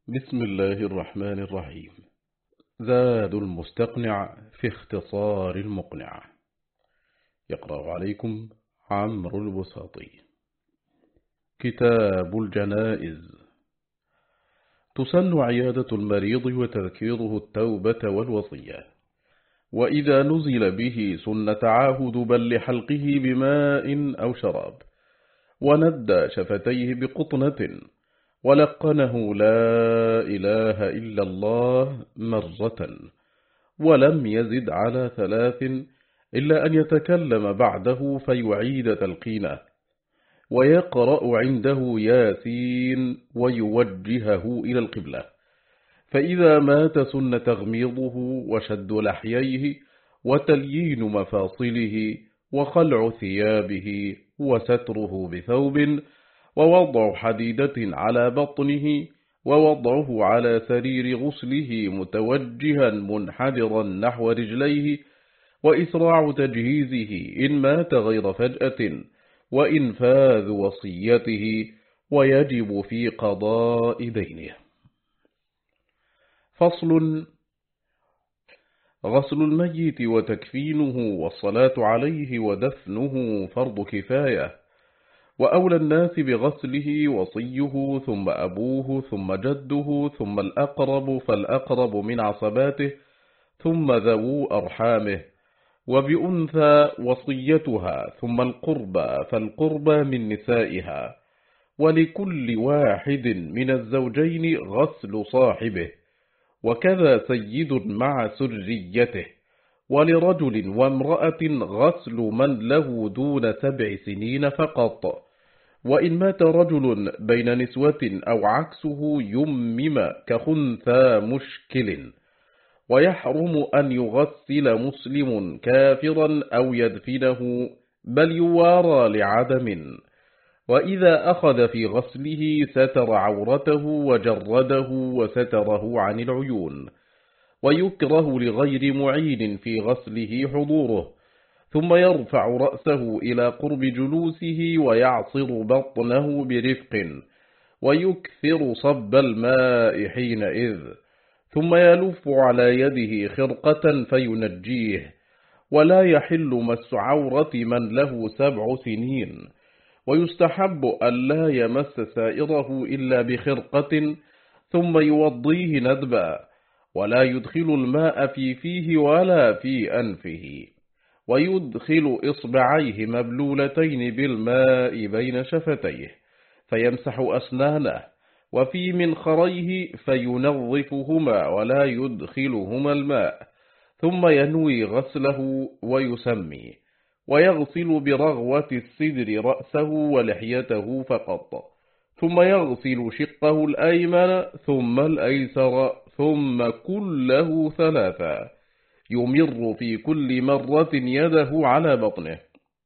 بسم الله الرحمن الرحيم. زاد المستقنع في اختصار المقنع. يقرأ عليكم عمرو البساطي. كتاب الجنائز. تسن عيادة المريض وتذكيره التوبة والوصية. وإذا نزل به سن تعاهد بل حلقه بماء أو شراب، وندى شفتيه بقطنة، ولقنه لا إله إلا الله مرة، ولم يزد على 3 إلا أن يتكلم بعده فيعيد تلقينه، ويقرأ عنده ياسين ويوجهه إلى القبلة. فإذا مات سن تغميضه وشد لحييه وتليين مفاصله وخلع ثيابه وستره بثوب، ووضع حديدة على بطنه، ووضعه على سرير غسله متوجها منحدرا نحو رجليه، وإسراع تجهيزه إن مات غير فجأة، وإنفاذ وصيته، ويجب في قضاء دينه. فصل. غسل الميت وتكفينه والصلاة عليه ودفنه فرض كفاية، وأولى الناس بغسله وصيه ثم أبوه ثم جده ثم الأقرب فالأقرب من عصباته ثم ذوو أرحامه، وبأنثى وصيتها ثم القربى فالقربى من نسائها، ولكل واحد من الزوجين غسل صاحبه، وكذا سيد مع سريته، ولرجل وامرأة غسل من له دون 7 سنين فقط. وإن مات رجل بين نسوة أو عكسه يمم كخنثى مشكل. ويحرم أن يغسل مسلم كافرا أو يدفنه، بل يوارى لعدم. وإذا أخذ في غسله ستر عورته وجرده وستره عن العيون. ويكره لغير معين في غسله حضوره، ثم يرفع رأسه إلى قرب جلوسه ويعصر بطنه برفق، ويكثر صب الماء حينئذ، ثم يلف على يده خرقة فينجيه. ولا يحل مس عورة من له 7 سنين، ويستحب ألا يمس سائره إلا بخرقة، ثم يوضيه ندبا، ولا يدخل الماء في فيه ولا في أنفه، ويدخل إصبعيه مبلولتين بالماء بين شفتيه فيمسح أسنانه، وفي منخريه فينظفهما ولا يدخلهما الماء، ثم ينوي غسله ويسمي، ويغسل برغوة الصدر رأسه ولحيته فقط، ثم يغسل شقه الأيمن ثم الأيسر ثم كله 3، يمر في كل مرة يده على بطنه.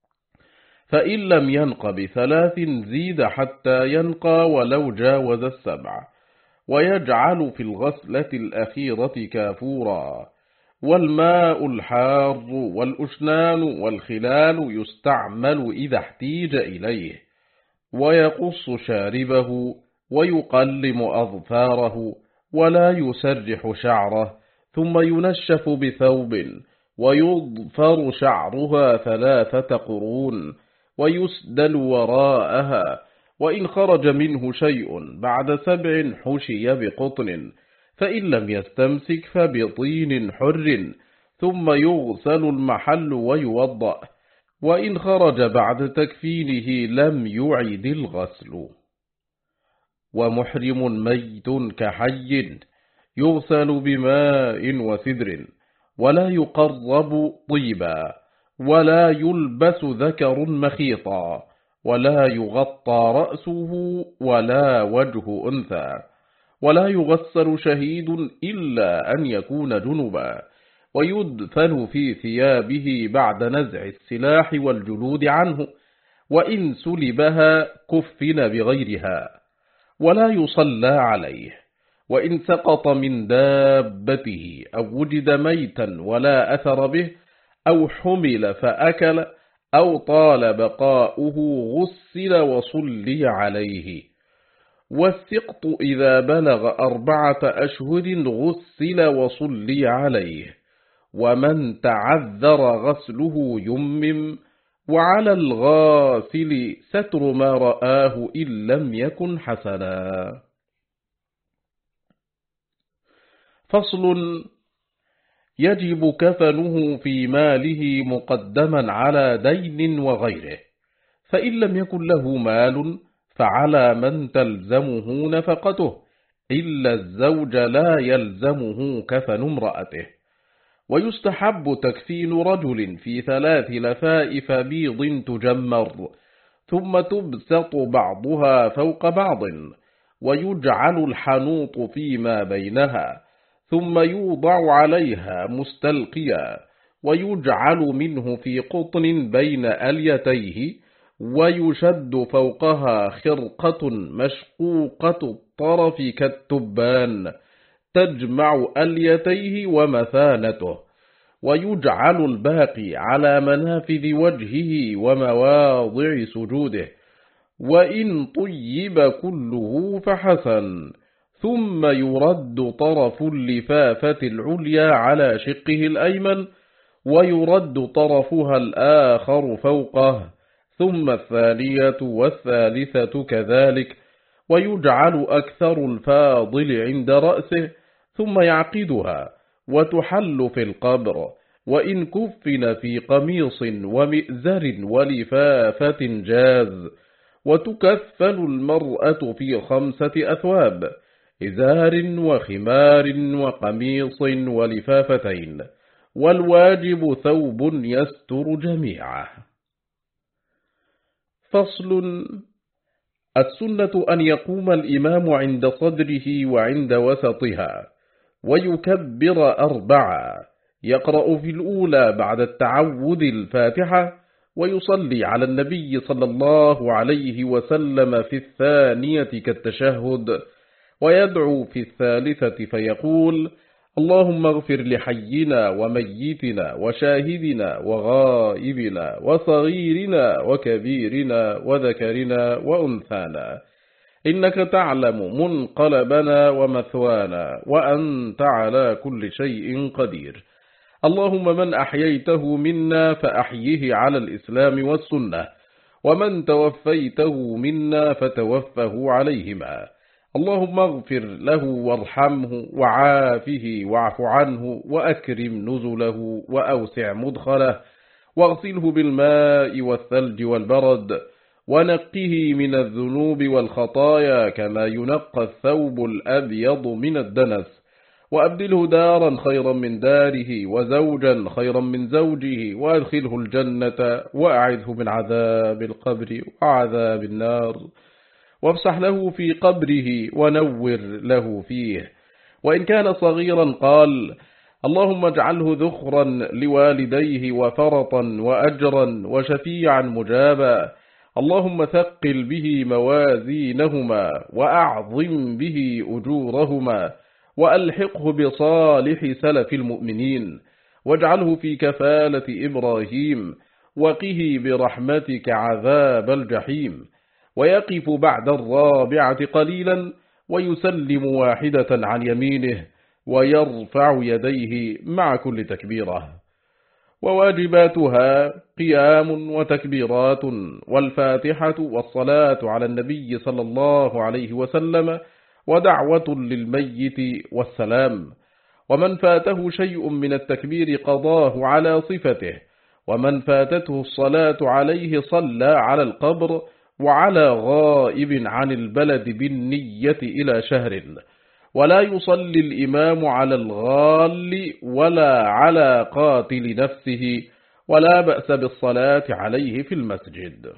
فإن لم ينق ب3 زيد حتى ينقى ولو جاوز 7، ويجعل في الغسلة الأخيرة كافورا. والماء الحار والأشنان والخلال يستعمل إذا احتيج إليه، ويقص شاربه ويقلم أظفاره، ولا يسرح شعره، ثم ينشف بثوب، ويضفر شعرها 3 قرون، ويسدل وراءها. وإن خرج منه شيء بعد 7 حشي بقطن، فإن لم يستمسك فبطين حر، ثم يغسل المحل ويوضأ. وإن خرج بعد تكفينه لم يعد الغسل. ومحرم ميت كحي يغسل بماء وسدر، ولا يقرب طيبا، ولا يلبس ذكر مخيطا، ولا يغطى رأسه ولا وجه أنثى، ولا يغسل شهيد إلا أن يكون جنبا، ويدفن في ثيابه بعد نزع السلاح والجلود عنه، وإن سلبها كفن بغيرها، ولا يصلى عليه. وإن سقط من دابته أو وجد ميتا ولا أثر به، أو حمل فأكل، أو طال بقاؤه غسل وصلي عليه. والسقط إذا بلغ 4 أشهر غسل وصلي عليه، ومن تعذر غسله يمم، وعلى الغاسل ستر ما رآه إن لم يكن حسنا. فصل: يجب كفنه في ماله مقدما على دين وغيره، فإن لم يكن له مال فعلى من تلزمه نفقته، إلا الزوج لا يلزمه كفن امرأته. ويستحب تكفين رجل في 3 لفائف بيض تجمر، ثم تبسط بعضها فوق بعض، ويجعل الحنوط فيما بينها، ثم يوضع عليها مستلقيا، ويجعل منه في قطن بين أليتيه، ويشد فوقها خرقة مشقوقة الطرف كالتبان تجمع أليتيه ومثانته، ويجعل الباقي على منافذ وجهه ومواضع سجوده، وإن طيب كله فحسن. ثم يرد طرف اللفافة العليا على شقه الأيمن، ويرد طرفها الآخر فوقه، ثم الثانية والثالثة كذلك، ويجعل أكثر الفاضل عند رأسه، ثم يعقدها وتحل في القبر، وإن كفن في قميص ومئزر ولفافة جاز. وتكفن المرأة في 5 أثواب: إزار وخمار وقميص ولفافتين، والواجب ثوب يستر جميعه. فصل: السنة أن يقوم الإمام عند صدره وعند وسطها، ويكبر 4، يقرأ في الأولى بعد التعوذ الفاتحة، ويصلي على النبي صلى الله عليه وسلم في الثانية كالتشهد، ويدعو في الثالثة فيقول: اللهم اغفر لحينا وميتنا وشاهدنا وغائبنا وصغيرنا وكبيرنا وذكرنا وأنثانا، إنك تعلم منقلبنا ومثوانا، وأنت على كل شيء قدير. اللهم من أحييته منا فأحيه على الإسلام والسنة، ومن توفيته منا فتوفه عليهما. اللهم اغفر له وارحمه وعافه واعف عنه وأكرم نزله وأوسع مدخله، واغسله بالماء والثلج والبرد، ونقه من الذنوب والخطايا كما ينقى الثوب الأبيض من الدنس، وأبدله دارا خيرا من داره وزوجا خيرا من زوجه، وأدخله الجنة، وأعذه من عذاب القبر وعذاب النار، وافسح له في قبره ونور له فيه. وإن كان صغيرا قال: اللهم اجعله ذخرا لوالديه وفرطا وأجرا وشفيعا مجابا. اللهم ثقل به موازينهما وأعظم به أجورهما، وألحقه بصالح سلف المؤمنين، واجعله في كفالة إبراهيم، وقه برحمتك عذاب الجحيم. ويقف بعد 4 قليلا، ويسلم 1 عن يمينه، ويرفع يديه مع كل تكبيرة. وواجباتها قيام وتكبيرات والفاتحة والصلاة على النبي صلى الله عليه وسلم، ودعوة للميت والسلام. ومن فاته شيء من التكبير قضاه على صفته، ومن فاتته الصلاة عليه صلى على القبر وعلى غائب عن البلد بالنية إلى شهر. ولا يصلي الإمام على الغال ولا على قاتل نفسه، ولا بأس بالصلاة عليه في المسجد.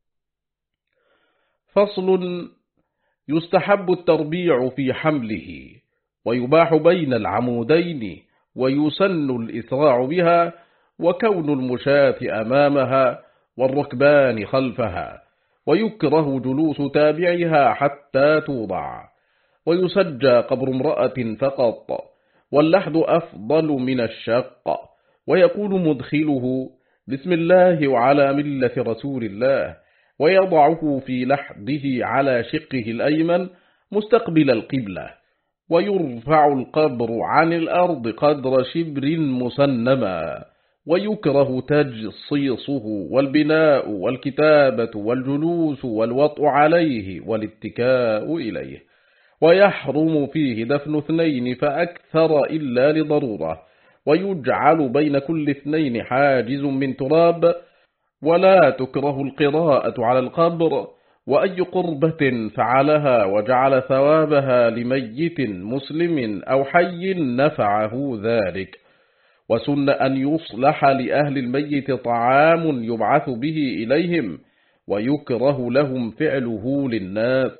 فصل: يستحب التربيع في حمله، ويباح بين العمودين، ويسن الإسراع بها، وكون المشاة أمامها والركبان خلفها، ويكره جلوس تابعها حتى توضع. ويسجى قبر امرأة فقط، واللحد أفضل من الشق. ويقول مدخله: بسم الله وعلى ملة رسول الله، ويضعه في لحده على شقه الأيمن، مستقبل القبلة، ويرفع القبر عن الأرض قدر شبر مسنما، ويكره تجصيصه والبناء والكتابة والجلوس والوطء عليه والاتكاء إليه، ويحرم فيه دفن 2 فأكثر إلا لضرورة، ويجعل بين كل 2 حاجز من تراب، ولا تكره القراءة على القبر، وأي قربة فعلها وجعل ثوابها لميت مسلم أو حي نفعه ذلك. وسن أن يصلح لأهل الميت طعام يبعث به إليهم، ويكره لهم فعله للناس.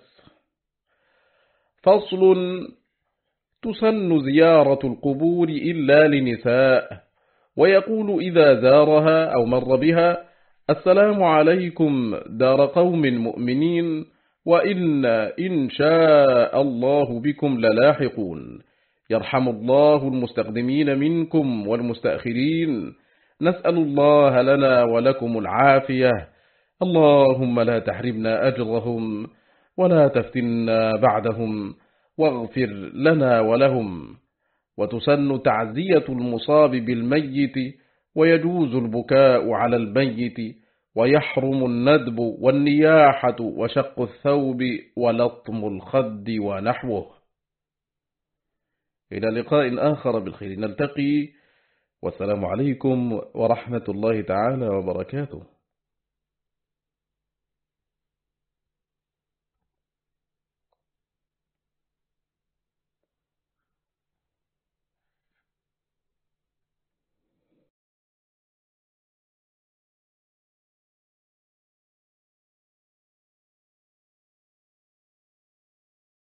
فصل: تسن زيارة القبور إلا لنساء، ويقول إذا زارها أو مر بها: السلام عليكم دار قوم مؤمنين، وإنا إن شاء الله بكم للاحقون، يرحم الله المستقدمين منكم والمستأخرين، نسأل الله لنا ولكم العافية، اللهم لا تحرمنا أجرهم ولا تفتنا بعدهم، واغفر لنا ولهم. وتسن تعزية المصاب بالميت، ويجوز البكاء على الميت، ويحرم الندب والنياحة وشق الثوب ولطم الخد ونحوه. إلى لقاء آخر بالخير نلتقي، والسلام عليكم ورحمة الله تعالى وبركاته.